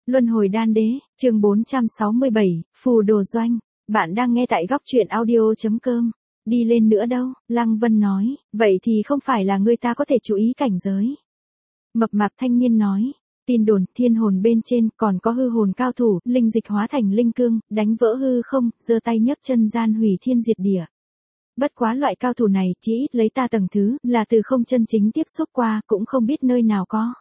Luân hồi đan đế, chương 467, phù đồ doanh. Bạn đang nghe tại góc truyện audio.com. Đi lên nữa đâu, Lăng Vân nói, vậy thì không phải là người ta có thể chú ý cảnh giới. Mập mạp thanh niên nói, tin đồn thiên hồn bên trên còn có hư hồn cao thủ, linh dịch hóa thành linh cương, đánh vỡ hư không, giơ tay nhấc chân gian hủy thiên diệt địa. Bất quá loại cao thủ này chỉ ít lấy ta tầng thứ, là từ không chân chính tiếp xúc qua, cũng không biết nơi nào có.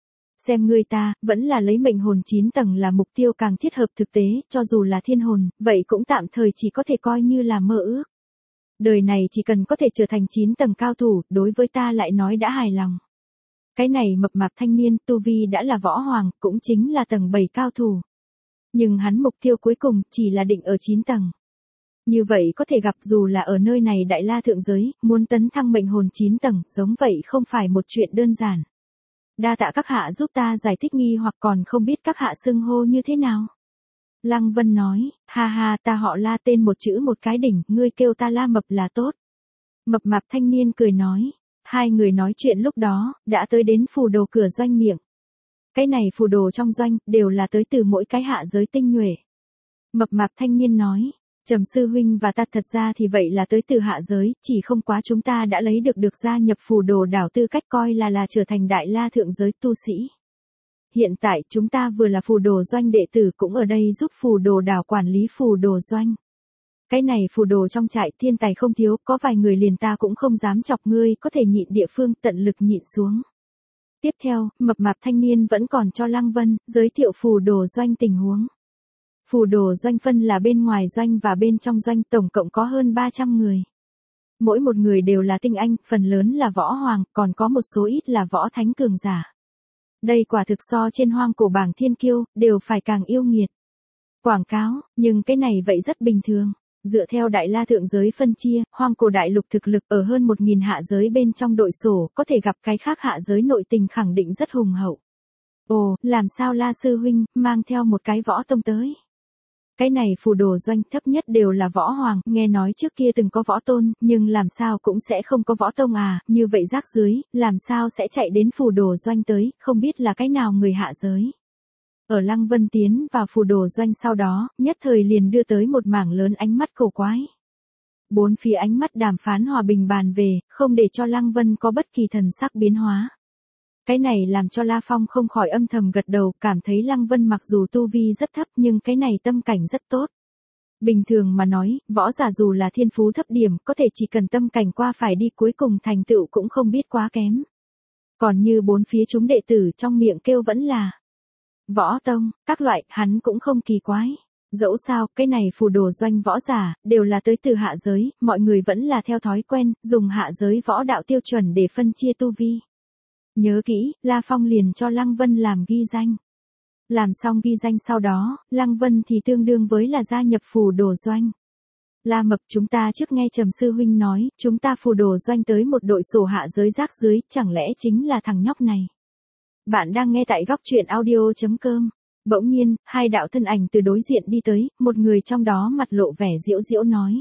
Xem người ta, vẫn là lấy mệnh hồn 9 tầng là mục tiêu càng thiết hợp thực tế, cho dù là thiên hồn, vậy cũng tạm thời chỉ có thể coi như là mơ ước. Đời này chỉ cần có thể trở thành 9 tầng cao thủ, đối với ta lại nói đã hài lòng. Cái này mập mạp thanh niên, tu vi đã là võ hoàng, cũng chính là tầng 7 cao thủ. Nhưng hắn mục tiêu cuối cùng, chỉ là định ở 9 tầng. Như vậy có thể gặp dù là ở nơi này đại la thượng giới, muốn tấn thăng mệnh hồn 9 tầng, giống vậy không phải một chuyện đơn giản. Đa tạ các hạ giúp ta giải thích nghi hoặc còn không biết các hạ xưng hô như thế nào. Lăng Vân nói, ha ha ta họ La, tên một chữ một cái đỉnh, ngươi kêu ta La Mập là tốt. Mập mạp thanh niên cười nói, hai người nói chuyện lúc đó, đã tới đến phù đồ cửa doanh miệng. Cái này phù đồ trong doanh, đều là tới từ mỗi cái hạ giới tinh nhuệ. Mập mạp thanh niên nói, Trầm sư huynh và ta thật ra thì vậy là tới từ hạ giới, chỉ không quá chúng ta đã lấy được gia nhập phù đồ đảo tư cách coi là trở thành đại la thượng giới tu sĩ. Hiện tại chúng ta vừa là phù đồ doanh đệ tử cũng ở đây giúp phù đồ đảo quản lý phù đồ doanh. Cái này phù đồ trong trại thiên tài không thiếu, có vài người liền ta cũng không dám chọc ngươi, có thể nhịn địa phương tận lực nhịn xuống. Tiếp theo, mập mạp thanh niên vẫn còn cho Lăng Vân giới thiệu phù đồ doanh tình huống. Phù đồ doanh phân là bên ngoài doanh và bên trong doanh, tổng cộng có hơn 300 người. Mỗi một người đều là tinh anh, phần lớn là võ hoàng, còn có một số ít là võ thánh cường giả. Đây quả thực so trên hoang cổ bảng thiên kiêu, đều phải càng yêu nghiệt. Quảng cáo, nhưng cái này vậy rất bình thường. Dựa theo đại la thượng giới phân chia, hoang cổ đại lục thực lực ở hơn 1000 hạ giới bên trong đội sổ, có thể gặp cái khác hạ giới nội tình khẳng định rất hùng hậu. Ồ, làm sao La sư huynh, mang theo một cái võ tông tới? Cái này phù đồ doanh thấp nhất đều là võ hoàng, nghe nói trước kia từng có võ tôn, nhưng làm sao cũng sẽ không có võ tông à, như vậy rác dưới, làm sao sẽ chạy đến phù đồ doanh tới, không biết là cái nào người hạ giới. Ở Lăng Vân tiến vào phù đồ doanh sau đó, nhất thời liền đưa tới một mảng lớn ánh mắt cổ quái. Bốn phía ánh mắt đàm phán hòa bình bàn về, không để cho Lăng Vân có bất kỳ thần sắc biến hóa. Cái này làm cho La Phong không khỏi âm thầm gật đầu, cảm thấy Lăng Vân mặc dù tu vi rất thấp nhưng cái này tâm cảnh rất tốt. Bình thường mà nói, võ giả dù là thiên phú thấp điểm, có thể chỉ cần tâm cảnh qua phải đi cuối cùng thành tựu cũng không biết quá kém. Còn như bốn phía chúng đệ tử trong miệng kêu vẫn là võ tông, các loại, hắn cũng không kỳ quái. Dẫu sao, cái này phù đồ doanh võ giả, đều là tới từ hạ giới, mọi người vẫn là theo thói quen, dùng hạ giới võ đạo tiêu chuẩn để phân chia tu vi. Nhớ kỹ, La Phong liền cho Lăng Vân làm ghi danh. Làm xong ghi danh sau đó, Lăng Vân thì tương đương với là gia nhập phù đồ doanh. La Mập, chúng ta trước nghe Trầm sư huynh nói, chúng ta phù đồ doanh tới một đội sổ hạ giới rác dưới, chẳng lẽ chính là thằng nhóc này. Bạn đang nghe tại góc truyện audio.com. Bỗng nhiên, hai đạo thân ảnh từ đối diện đi tới, một người trong đó mặt lộ vẻ giễu giễu nói.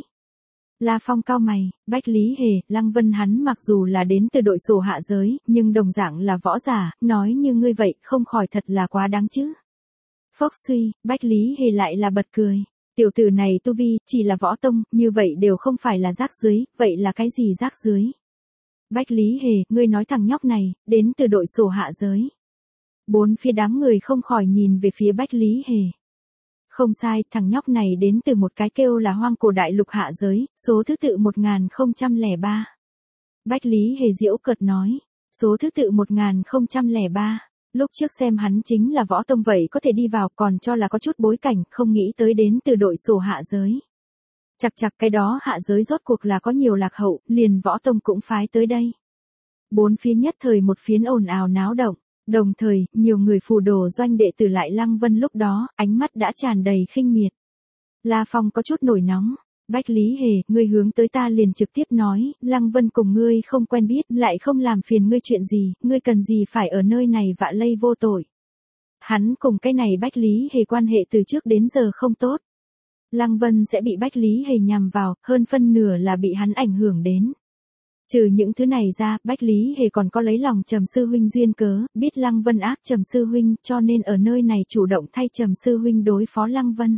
La Phong cau mày, Bách Lý Hề, Lăng Vân hắn mặc dù là đến từ đội sổ hạ giới, nhưng đồng dạng là võ giả, nói như ngươi vậy, không khỏi thật là quá đáng chứ. Phốc suy, Bách Lý Hề lại là bật cười. Tiểu tử này tu vi, chỉ là võ tông, như vậy đều không phải là rác dưới, vậy là cái gì rác dưới? Bách Lý Hề, ngươi nói thằng nhóc này, đến từ đội sổ hạ giới. Bốn phía đám người không khỏi nhìn về phía Bách Lý Hề. Không sai, thằng nhóc này đến từ một cái kêu là hoang cổ đại lục hạ giới, số thứ tự 1003. Bách Lý Hề giễu cợt nói, số thứ tự 1003. Lúc trước xem hắn chính là võ tông vậy có thể đi vào, còn cho là có chút bối cảnh, không nghĩ tới đến từ đội sổ hạ giới. Chặt cái đó hạ giới rốt cuộc là có nhiều lạc hậu, liền võ tông cũng phái tới đây. Bốn phía nhất thời một phiến ồn ào náo động. Đồng thời, nhiều người phù đồ doanh đệ tử lại Lăng Vân lúc đó, ánh mắt đã tràn đầy khinh miệt. La Phong có chút nổi nóng. Bách Lý Hề, ngươi hướng tới ta liền trực tiếp nói, Lăng Vân cùng ngươi không quen biết, lại không làm phiền ngươi chuyện gì, ngươi cần gì phải ở nơi này vạ lây vô tội. Hắn cùng cái này Bách Lý Hề quan hệ từ trước đến giờ không tốt. Lăng Vân sẽ bị Bách Lý Hề nhằm vào, hơn phân nửa là bị hắn ảnh hưởng đến. Trừ những thứ này ra, Bách Lý Hề còn có lấy lòng Trầm sư huynh duyên cớ, biết Lăng Vân ác Trầm sư huynh, cho nên ở nơi này chủ động thay Trầm sư huynh đối phó Lăng Vân.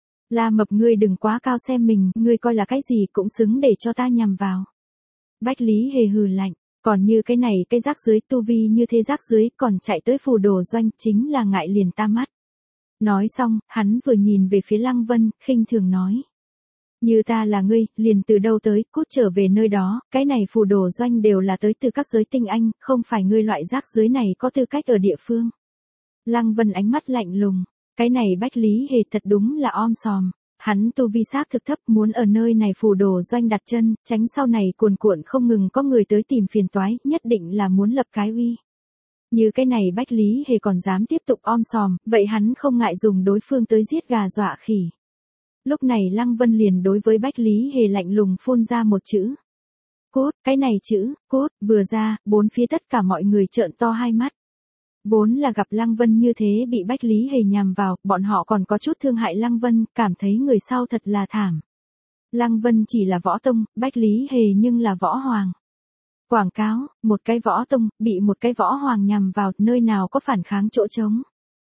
La Mập ngươi đừng quá cao xem mình, ngươi coi là cái gì cũng xứng để cho ta nhằm vào. Bách Lý Hề hừ lạnh, còn như cái này cái rác dưới tu vi như thế rác dưới còn chạy tới phù đồ doanh chính là ngại liền ta mắt. Nói xong, hắn vừa nhìn về phía Lăng Vân, khinh thường nói. Như ta là ngươi, liền từ đâu tới, cút trở về nơi đó, cái này phù đồ doanh đều là tới từ các giới tinh anh, không phải ngươi loại rác dưới này có tư cách ở địa phương. Lăng Vân ánh mắt lạnh lùng, cái này Bách Lý Hề thật đúng là om sòm. Hắn tu vi xác thực thấp muốn ở nơi này phù đồ doanh đặt chân, tránh sau này cuồn cuộn không ngừng có người tới tìm phiền toái, nhất định là muốn lập cái uy. Như cái này Bách Lý Hề còn dám tiếp tục om sòm, vậy hắn không ngại dùng đối phương tới giết gà dọa khỉ. Lúc này Lăng Vân liền đối với Bách Lý Hề lạnh lùng phun ra một chữ. Cốt, cái này chữ, cốt, vừa ra, bốn phía tất cả mọi người trợn to hai mắt. Vốn là gặp Lăng Vân như thế bị Bách Lý Hề nhằm vào, bọn họ còn có chút thương hại Lăng Vân, cảm thấy người sau thật là thảm. Lăng Vân chỉ là võ tông, Bách Lý Hề nhưng là võ hoàng. Quảng cáo, một cái võ tông, bị một cái võ hoàng nhằm vào, nơi nào có phản kháng chỗ trống.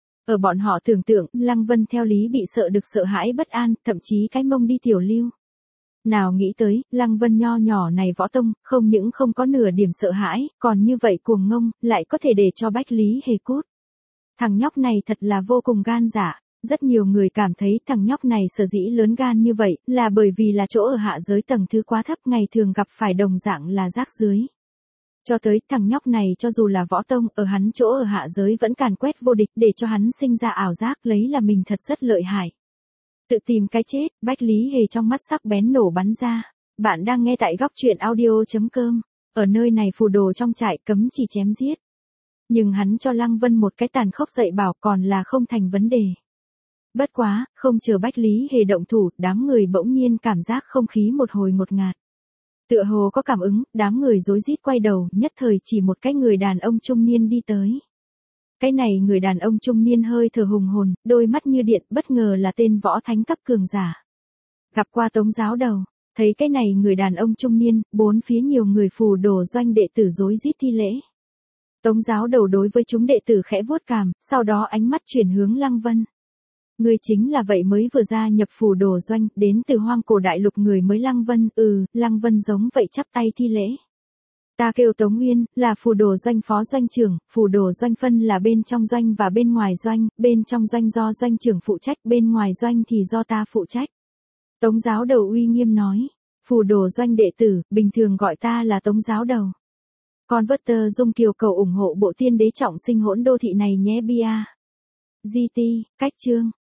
Ở bọn họ tưởng tượng, Lăng Vân theo lý bị sợ được sợ hãi bất an, thậm chí cái mông đi tiểu lưu. Nào nghĩ tới, Lăng Vân nho nhỏ này võ tông, không những không có nửa điểm sợ hãi, còn như vậy cuồng ngông, lại có thể để cho Bách Lý Hề cút. Thằng nhóc này thật là vô cùng gan dạ. Rất nhiều người cảm thấy thằng nhóc này sở dĩ lớn gan như vậy, là bởi vì là chỗ ở hạ giới tầng thứ quá thấp ngày thường gặp phải đồng dạng là rác dưới. Cho tới thằng nhóc này cho dù là võ tông, ở hắn chỗ ở hạ giới vẫn càn quét vô địch để cho hắn sinh ra ảo giác lấy là mình thật rất lợi hại. Tự tìm cái chết, Bách Lý Hề trong mắt sắc bén nổ bắn ra. Bạn đang nghe tại góc truyện audio.com. Ở nơi này phù đồ trong trại cấm chỉ chém giết. Nhưng hắn cho Lăng Vân một cái tàn khốc dạy bảo còn là không thành vấn đề. Bất quá, không chờ Bách Lý Hề động thủ, đám người bỗng nhiên cảm giác không khí một hồi ngột ngạt. Tựa hồ có cảm ứng, đám người rối rít quay đầu, nhất thời chỉ một cái người đàn ông trung niên đi tới. Cái này người đàn ông trung niên hơi thở hùng hồn, đôi mắt như điện, bất ngờ là tên võ thánh cấp cường giả. Gặp qua Tống giáo đầu, thấy cái này người đàn ông trung niên, bốn phía nhiều người phù đồ doanh đệ tử rối rít thi lễ. Tống giáo đầu đối với chúng đệ tử khẽ vuốt cằm, sau đó ánh mắt chuyển hướng Lăng Vân. Người chính là vậy mới vừa gia nhập phù đồ doanh, đến từ hoang cổ đại lục người mới Lăng Vân, Lăng Vân giống vậy chắp tay thi lễ. Ta kêu Tống Nguyên, là phù đồ doanh phó doanh trưởng, phù đồ doanh phân là bên trong doanh và bên ngoài doanh, bên trong doanh do doanh trưởng phụ trách, bên ngoài doanh thì do ta phụ trách. Tống giáo đầu uy nghiêm nói, phù đồ doanh đệ tử, bình thường gọi ta là Tống giáo đầu. Converter Dung Kiều cầu ủng hộ bộ tiên đế trọng sinh hỗn đô thị này nhé bia. GT, cách chương.